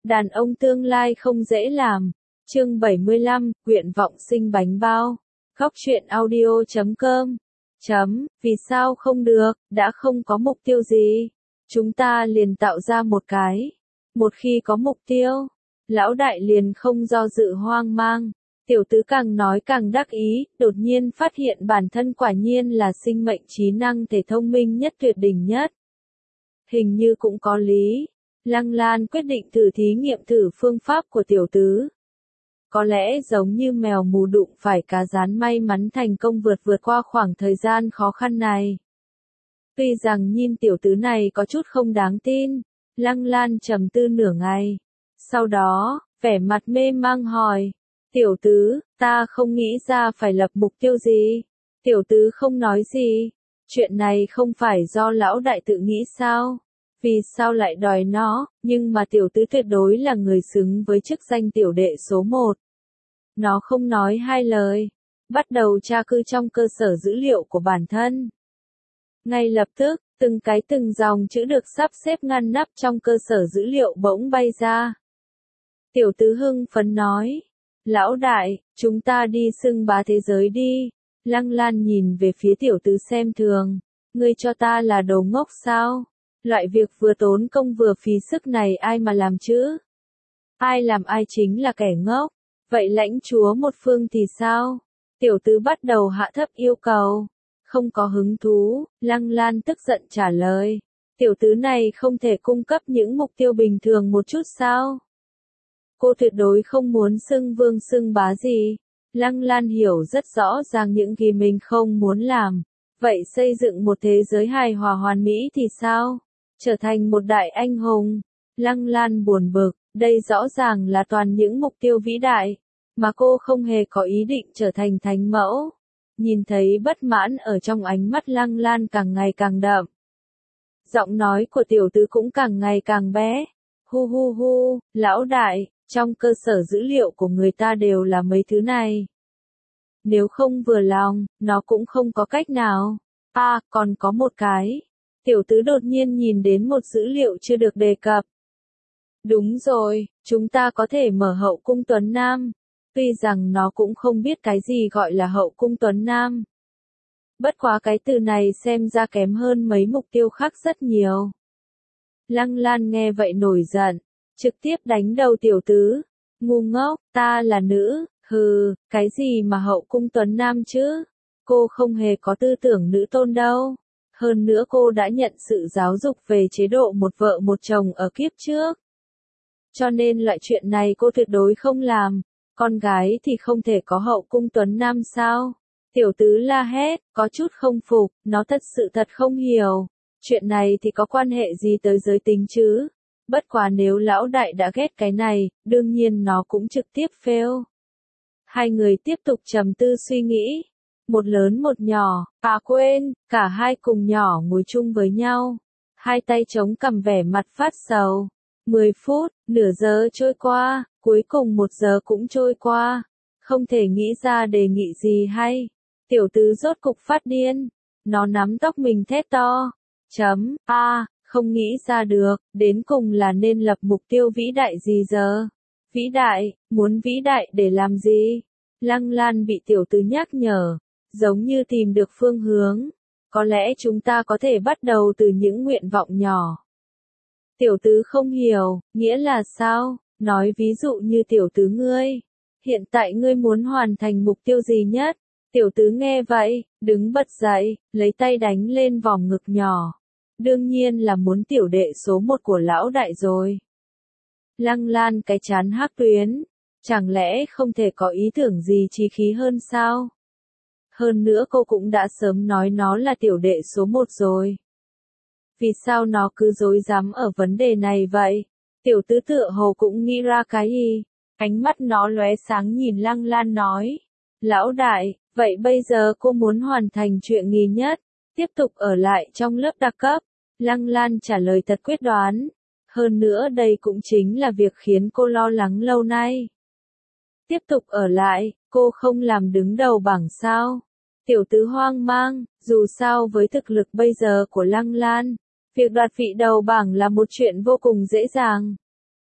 Đàn ông tương lai không dễ làm. Chương 75, nguyện vọng sinh bánh bao. Góc truyện audio.com. Vì sao không được, đã không có mục tiêu gì. Chúng ta liền tạo ra một cái. Một khi có mục tiêu, lão đại liền không do dự hoang mang. Tiểu tứ càng nói càng đắc ý, đột nhiên phát hiện bản thân quả nhiên là sinh mệnh trí năng thể thông minh nhất tuyệt đỉnh nhất. Hình như cũng có lý. Lăng Lan quyết định thử thí nghiệm thử phương pháp của tiểu tứ. Có lẽ giống như mèo mù đụng phải cá rán may mắn thành công vượt qua khoảng thời gian khó khăn này. Tuy rằng nhìn tiểu tứ này có chút không đáng tin, Lăng Lan trầm tư nửa ngày. Sau đó, vẻ mặt mê mang hỏi, tiểu tứ, ta không nghĩ ra phải lập mục tiêu gì. Tiểu tứ không nói gì, chuyện này không phải do lão đại tự nghĩ sao? Vì sao lại đòi nó, nhưng mà tiểu tứ tuyệt đối là người xứng với chức danh tiểu đệ số 1. Nó không nói hai lời, bắt đầu tra cư trong cơ sở dữ liệu của bản thân. Ngay lập tức, từng dòng chữ được sắp xếp ngăn nắp trong cơ sở dữ liệu bỗng bay ra. Tiểu tứ hưng phấn nói, lão đại, chúng ta đi xưng bá thế giới đi. Lăng Lan nhìn về phía tiểu tứ xem thường, ngươi cho ta là đồ ngốc sao? Loại việc vừa tốn công vừa phí sức này ai mà làm chứ? Ai làm ai chính là kẻ ngốc. Vậy lãnh chúa một phương thì sao? Tiểu tứ bắt đầu hạ thấp yêu cầu. Không có hứng thú, Lăng Lan tức giận trả lời. Tiểu tứ này không thể cung cấp những mục tiêu bình thường một chút sao? Cô tuyệt đối không muốn xưng vương xưng bá gì. Lăng Lan hiểu rất rõ ràng những gì mình không muốn làm. Vậy xây dựng một thế giới hài hòa hoàn mỹ thì sao? Trở thành một đại anh hùng. Lăng Lan buồn bực, đây rõ ràng là toàn những mục tiêu vĩ đại, mà cô không hề có ý định trở thành thánh mẫu. Nhìn thấy bất mãn ở trong ánh mắt Lăng Lan càng ngày càng đậm. Giọng nói của tiểu tứ cũng càng ngày càng bé. Hu hu hu, lão đại, trong cơ sở dữ liệu của người ta đều là mấy thứ này. Nếu không vừa lòng, nó cũng không có cách nào. À, còn có một cái. Tiểu tứ đột nhiên nhìn đến một dữ liệu chưa được đề cập. Đúng rồi, chúng ta có thể mở hậu cung tuấn nam. Tuy rằng nó cũng không biết cái gì gọi là hậu cung tuấn nam. Bất quá cái từ này xem ra kém hơn mấy mục tiêu khác rất nhiều. Lăng Lan nghe vậy nổi giận, trực tiếp đánh đầu tiểu tứ. Ngu ngốc, ta là nữ, hừ, cái gì mà hậu cung tuấn nam chứ? Cô không hề có tư tưởng nữ tôn đâu. Hơn nữa cô đã nhận sự giáo dục về chế độ một vợ một chồng ở kiếp trước. Cho nên loại chuyện này cô tuyệt đối không làm. Con gái thì không thể có hậu cung tuấn nam sao? Tiểu tứ la hét, có chút không phục, nó thật sự thật không hiểu. Chuyện này thì có quan hệ gì tới giới tính chứ? Bất quá nếu lão đại đã ghét cái này, đương nhiên nó cũng trực tiếp fail. Hai người tiếp tục trầm tư suy nghĩ. Một lớn một nhỏ, à quên, cả hai cùng nhỏ ngồi chung với nhau. Hai tay chống cằm vẻ mặt phát sầu. 10 phút, nửa giờ trôi qua, cuối cùng 1 giờ cũng trôi qua. Không thể nghĩ ra đề nghị gì hay. Tiểu tứ rốt cục phát điên. Nó nắm tóc mình thét to. Không nghĩ ra được, đến cùng là nên lập mục tiêu vĩ đại gì giờ? Vĩ đại, muốn vĩ đại để làm gì? Lăng Lan bị tiểu tứ nhắc nhở, giống như tìm được phương hướng. Có lẽ chúng ta có thể bắt đầu từ những nguyện vọng nhỏ. Tiểu tứ không hiểu, nghĩa là sao? Nói ví dụ như tiểu tứ ngươi. Hiện tại ngươi muốn hoàn thành mục tiêu gì nhất? Tiểu tứ nghe vậy, đứng bật dậy, lấy tay đánh lên vòng ngực nhỏ. Đương nhiên là muốn tiểu đệ số 1 của lão đại rồi. Lăng Lan cái chán hắc tuyến. Chẳng lẽ không thể có ý tưởng gì chí khí hơn sao? Hơn nữa cô cũng đã sớm nói nó là tiểu đệ số 1 rồi. Vì sao nó cứ dối dám ở vấn đề này vậy? Tiểu tứ tựa hồ cũng nghĩ ra cái gì? Ánh mắt nó lóe sáng nhìn Lăng Lan nói. Lão đại, vậy bây giờ cô muốn hoàn thành chuyện gì nhất? Tiếp tục ở lại trong lớp đặc cấp. Lăng Lan trả lời thật quyết đoán. Hơn nữa đây cũng chính là việc khiến cô lo lắng lâu nay. Tiếp tục ở lại, cô không làm đứng đầu bảng sao? Tiểu tứ hoang mang, dù sao với thực lực bây giờ của Lăng Lan, việc đoạt vị đầu bảng là một chuyện vô cùng dễ dàng.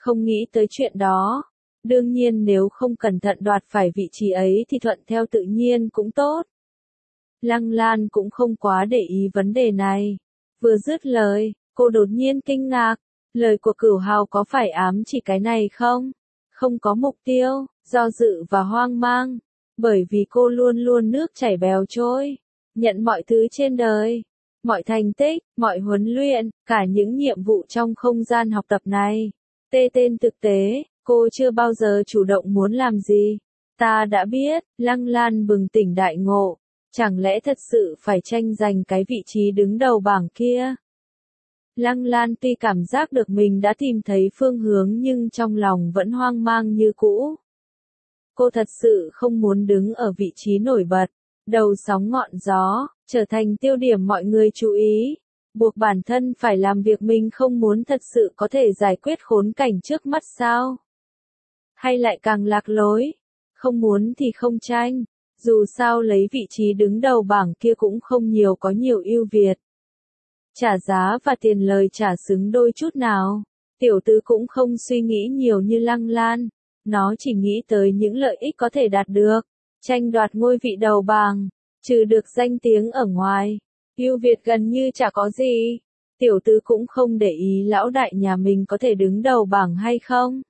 Không nghĩ tới chuyện đó. Đương nhiên nếu không cẩn thận đoạt phải vị trí ấy thì thuận theo tự nhiên cũng tốt. Lăng Lan cũng không quá để ý vấn đề này. Vừa dứt lời, cô đột nhiên kinh ngạc. Lời của Cửu Hào có phải ám chỉ cái này không? Không có mục tiêu, do dự và hoang mang. Bởi vì cô luôn luôn nước chảy bèo trôi. Nhận mọi thứ trên đời. Mọi thành tích, mọi huấn luyện, cả những nhiệm vụ trong không gian học tập này. Tên thực tế, cô chưa bao giờ chủ động muốn làm gì. Ta đã biết, Lăng Lan bừng tỉnh đại ngộ. Chẳng lẽ thật sự phải tranh giành cái vị trí đứng đầu bảng kia? Lăng Lan tuy cảm giác được mình đã tìm thấy phương hướng nhưng trong lòng vẫn hoang mang như cũ. Cô thật sự không muốn đứng ở vị trí nổi bật, đầu sóng ngọn gió, trở thành tiêu điểm mọi người chú ý, buộc bản thân phải làm việc mình không muốn thật sự có thể giải quyết khốn cảnh trước mắt sao? Hay lại càng lạc lối, không muốn thì không tranh, dù sao lấy vị trí đứng đầu bảng kia cũng không nhiều có nhiều ưu việt. Trả giá và tiền lời trả xứng đôi chút nào, tiểu tứ cũng không suy nghĩ nhiều như Lăng Lan, nó chỉ nghĩ tới những lợi ích có thể đạt được, tranh đoạt ngôi vị đầu bảng, trừ được danh tiếng ở ngoài, ưu việt gần như chả có gì. Tiểu tứ cũng không để ý lão đại nhà mình có thể đứng đầu bảng hay không.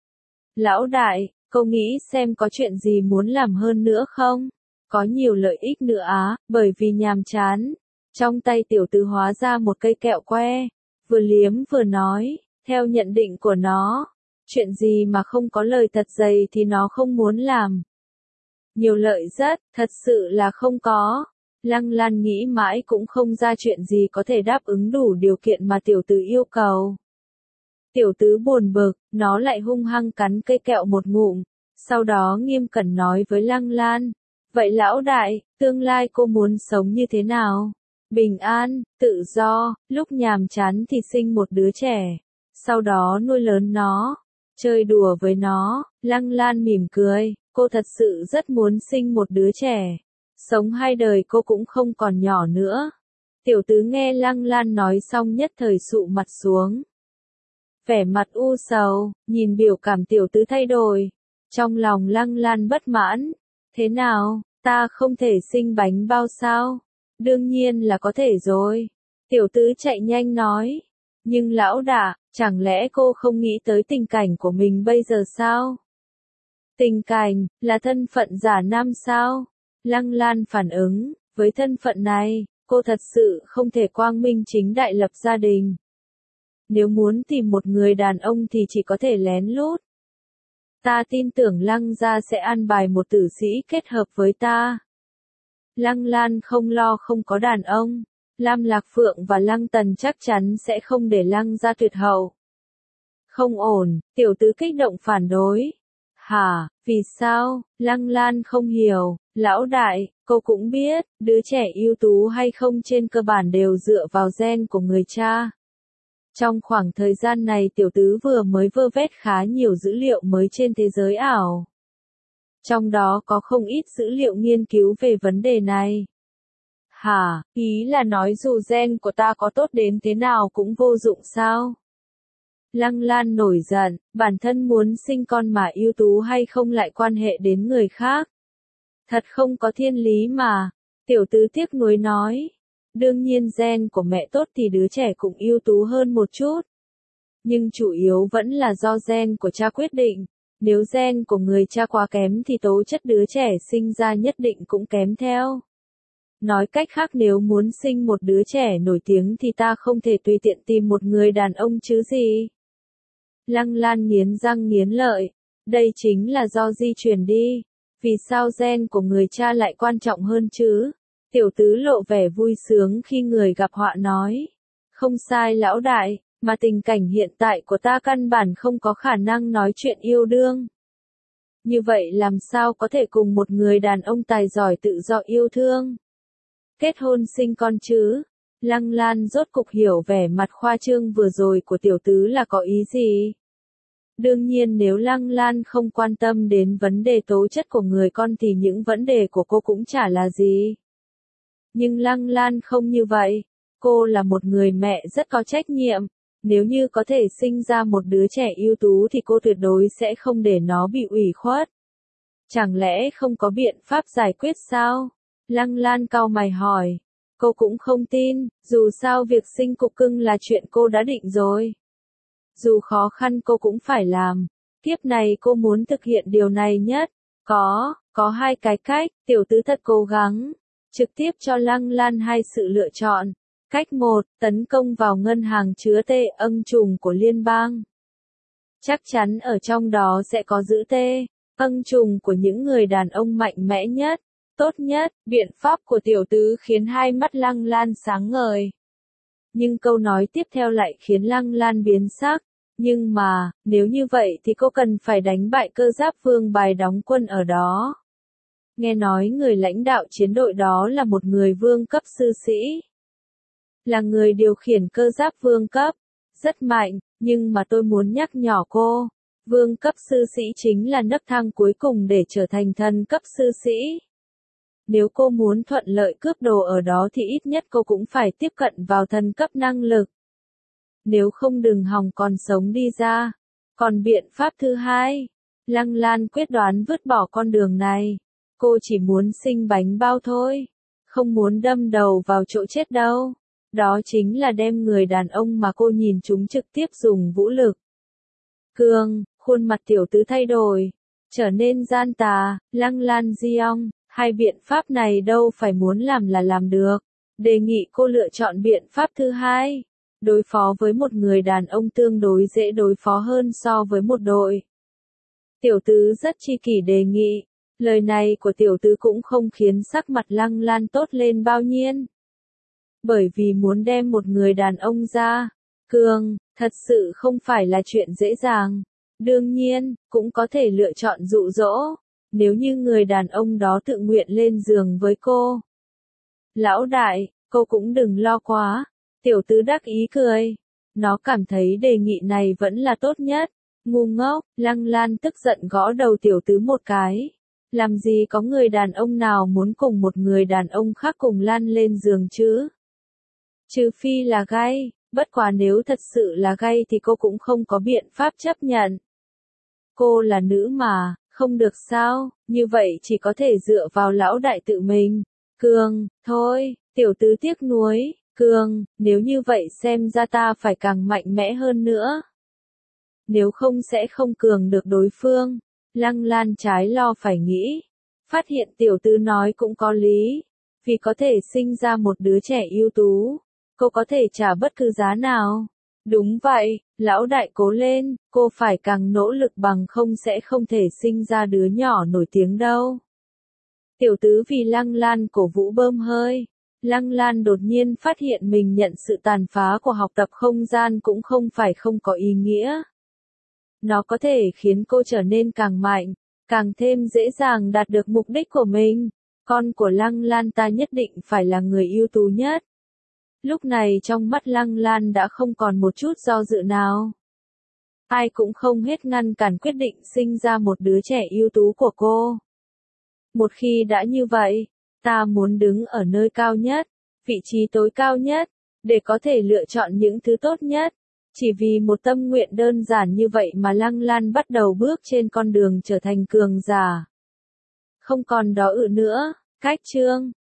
Lão đại, cô nghĩ xem có chuyện gì muốn làm hơn nữa không? Có nhiều lợi ích nữa á, bởi vì nhàm chán. Trong tay tiểu tứ hóa ra một cây kẹo que, vừa liếm vừa nói, theo nhận định của nó, chuyện gì mà không có lời thật dày thì nó không muốn làm. Nhiều lợi rất, thật sự là không có. Lăng Lan nghĩ mãi cũng không ra chuyện gì có thể đáp ứng đủ điều kiện mà tiểu tứ yêu cầu. Tiểu tứ buồn bực, nó lại hung hăng cắn cây kẹo một ngụm, sau đó nghiêm cẩn nói với Lăng Lan, vậy lão đại, tương lai cô muốn sống như thế nào? Bình an, tự do, lúc nhàm chán thì sinh một đứa trẻ, sau đó nuôi lớn nó, chơi đùa với nó. Lăng Lan mỉm cười, cô thật sự rất muốn sinh một đứa trẻ, sống hai đời cô cũng không còn nhỏ nữa. Tiểu tứ nghe Lăng Lan nói xong nhất thời sụ mặt xuống. Vẻ mặt u sầu, nhìn biểu cảm tiểu tứ thay đổi. Trong lòng Lăng Lan bất mãn. Thế nào, ta không thể sinh bánh bao sao? Đương nhiên là có thể rồi. Tiểu tứ chạy nhanh nói. Nhưng lão đại, chẳng lẽ cô không nghĩ tới tình cảnh của mình bây giờ sao? Tình cảnh, là thân phận giả nam sao? Lăng Lan phản ứng, với thân phận này, cô thật sự không thể quang minh chính đại lập gia đình. Nếu muốn tìm một người đàn ông thì chỉ có thể lén lút. Ta tin tưởng Lăng gia sẽ an bài một tử sĩ kết hợp với ta. Lăng Lan không lo không có đàn ông. Lam Lạc Phượng và Lăng Tần chắc chắn sẽ không để Lăng gia tuyệt hậu. Không ổn, tiểu tứ kích động phản đối. Hả, vì sao? Lăng Lan không hiểu. Lão đại, cô cũng biết, đứa trẻ ưu tú hay không trên cơ bản đều dựa vào gen của người cha. Trong khoảng thời gian này tiểu tứ vừa mới vơ vét khá nhiều dữ liệu mới trên thế giới ảo. Trong đó có không ít dữ liệu nghiên cứu về vấn đề này. Hả, ý là nói dù gen của ta có tốt đến thế nào cũng vô dụng sao? Lăng Lan nổi giận, bản thân muốn sinh con mà ưu tú hay không lại quan hệ đến người khác. Thật không có thiên lý mà. Tiểu tứ tiếc nuối nói. Đương nhiên gen của mẹ tốt thì đứa trẻ cũng ưu tú hơn một chút. Nhưng chủ yếu vẫn là do gen của cha quyết định. Nếu gen của người cha quá kém thì tố chất đứa trẻ sinh ra nhất định cũng kém theo. Nói cách khác nếu muốn sinh một đứa trẻ nổi tiếng thì ta không thể tùy tiện tìm một người đàn ông chứ gì. Lăng Lan nghiến răng nghiến lợi. Đây chính là do di truyền đi. Vì sao gen của người cha lại quan trọng hơn chứ? Tiểu tứ lộ vẻ vui sướng khi người gặp họa nói. Không sai lão đại, mà tình cảnh hiện tại của ta căn bản không có khả năng nói chuyện yêu đương. Như vậy làm sao có thể cùng một người đàn ông tài giỏi tự do yêu thương? Kết hôn sinh con chứ? Lăng Lan rốt cục hiểu vẻ mặt khoa trương vừa rồi của tiểu tứ là có ý gì. Đương nhiên nếu Lăng Lan không quan tâm đến vấn đề tố chất của người con thì những vấn đề của cô cũng chả là gì. Nhưng Lăng Lan không như vậy. Cô là một người mẹ rất có trách nhiệm. Nếu như có thể sinh ra một đứa trẻ ưu tú thì cô tuyệt đối sẽ không để nó bị ủy khuất. Chẳng lẽ không có biện pháp giải quyết sao? Lăng Lan cau mày hỏi. Cô cũng không tin, dù sao việc sinh cục cưng là chuyện cô đã định rồi. Dù khó khăn cô cũng phải làm. Kiếp này cô muốn thực hiện điều này nhất. Có hai cái cách, tiểu tứ thật cố gắng. Trực tiếp cho Lăng Lan hai sự lựa chọn. Cách 1, tấn công vào ngân hàng chứa tê âng trùng của liên bang. Chắc chắn ở trong đó sẽ có giữ tê âng trùng của những người đàn ông mạnh mẽ nhất, tốt nhất. Biện pháp của tiểu tứ khiến hai mắt Lăng Lan sáng ngời. Nhưng câu nói tiếp theo lại khiến Lăng Lan biến sắc. Nhưng mà, nếu như vậy thì cô cần phải đánh bại Cơ Giáp Vương bài đóng quân ở đó. Nghe nói người lãnh đạo chiến đội đó là một người vương cấp sư sĩ. Là người điều khiển Cơ Giáp Vương cấp. Rất mạnh, nhưng mà tôi muốn nhắc nhỏ cô. Vương cấp sư sĩ chính là nấc thang cuối cùng để trở thành thần cấp sư sĩ. Nếu cô muốn thuận lợi cướp đồ ở đó thì ít nhất cô cũng phải tiếp cận vào thần cấp năng lực. Nếu không đừng hòng còn sống đi ra. Còn biện pháp thứ hai, Lăng Lan quyết đoán vứt bỏ con đường này. Cô chỉ muốn sinh bánh bao thôi. Không muốn đâm đầu vào chỗ chết đâu. Đó chính là đem người đàn ông mà cô nhìn chúng trực tiếp dùng vũ lực. Cương, khuôn mặt tiểu tứ thay đổi. Trở nên gian tà, Lăng Lan Diong. Hai biện pháp này đâu phải muốn làm là làm được. Đề nghị cô lựa chọn biện pháp thứ hai. Đối phó với một người đàn ông tương đối dễ đối phó hơn so với một đội. Tiểu tứ rất chi kỷ đề nghị. Lời này của tiểu tứ cũng không khiến sắc mặt Lăng Lan tốt lên bao nhiêu. Bởi vì muốn đem một người đàn ông ra, Cương, thật sự không phải là chuyện dễ dàng. Đương nhiên, cũng có thể lựa chọn dụ dỗ. Nếu như người đàn ông đó tự nguyện lên giường với cô. Lão đại, cô cũng đừng lo quá. Tiểu tứ đắc ý cười. Nó cảm thấy đề nghị này vẫn là tốt nhất. Ngu ngốc, Lăng Lan tức giận gõ đầu tiểu tứ một cái. Làm gì có người đàn ông nào muốn cùng một người đàn ông khác cùng lăn lên giường chứ? Trừ phi là gay, bất quá nếu thật sự là gay thì cô cũng không có biện pháp chấp nhận. Cô là nữ mà, không được sao, như vậy chỉ có thể dựa vào lão đại tự mình. Cương, thôi, tiểu tứ tiếc nuối. Cương, nếu như vậy xem ra ta phải càng mạnh mẽ hơn nữa. Nếu không sẽ không cường được đối phương. Lăng Lan trái lo phải nghĩ. Phát hiện tiểu tứ nói cũng có lý. Vì có thể sinh ra một đứa trẻ ưu tú. Cô có thể trả bất cứ giá nào. Đúng vậy, lão đại cố lên, cô phải càng nỗ lực bằng không sẽ không thể sinh ra đứa nhỏ nổi tiếng đâu. Tiểu tứ vì Lăng Lan cổ vũ bơm hơi. Lăng Lan đột nhiên phát hiện mình nhận sự tàn phá của học tập không gian cũng không phải không có ý nghĩa. Nó có thể khiến cô trở nên càng mạnh, càng thêm dễ dàng đạt được mục đích của mình. Con của Lăng Lan ta nhất định phải là người ưu tú nhất. Lúc này trong mắt Lăng Lan đã không còn một chút do dự nào. Ai cũng không hết ngăn cản quyết định sinh ra một đứa trẻ ưu tú của cô. Một khi đã như vậy, ta muốn đứng ở nơi cao nhất, vị trí tối cao nhất, để có thể lựa chọn những thứ tốt nhất. Chỉ vì một tâm nguyện đơn giản như vậy mà Lăng Lan bắt đầu bước trên con đường trở thành cường giả. Không còn đó nữa, cách chương.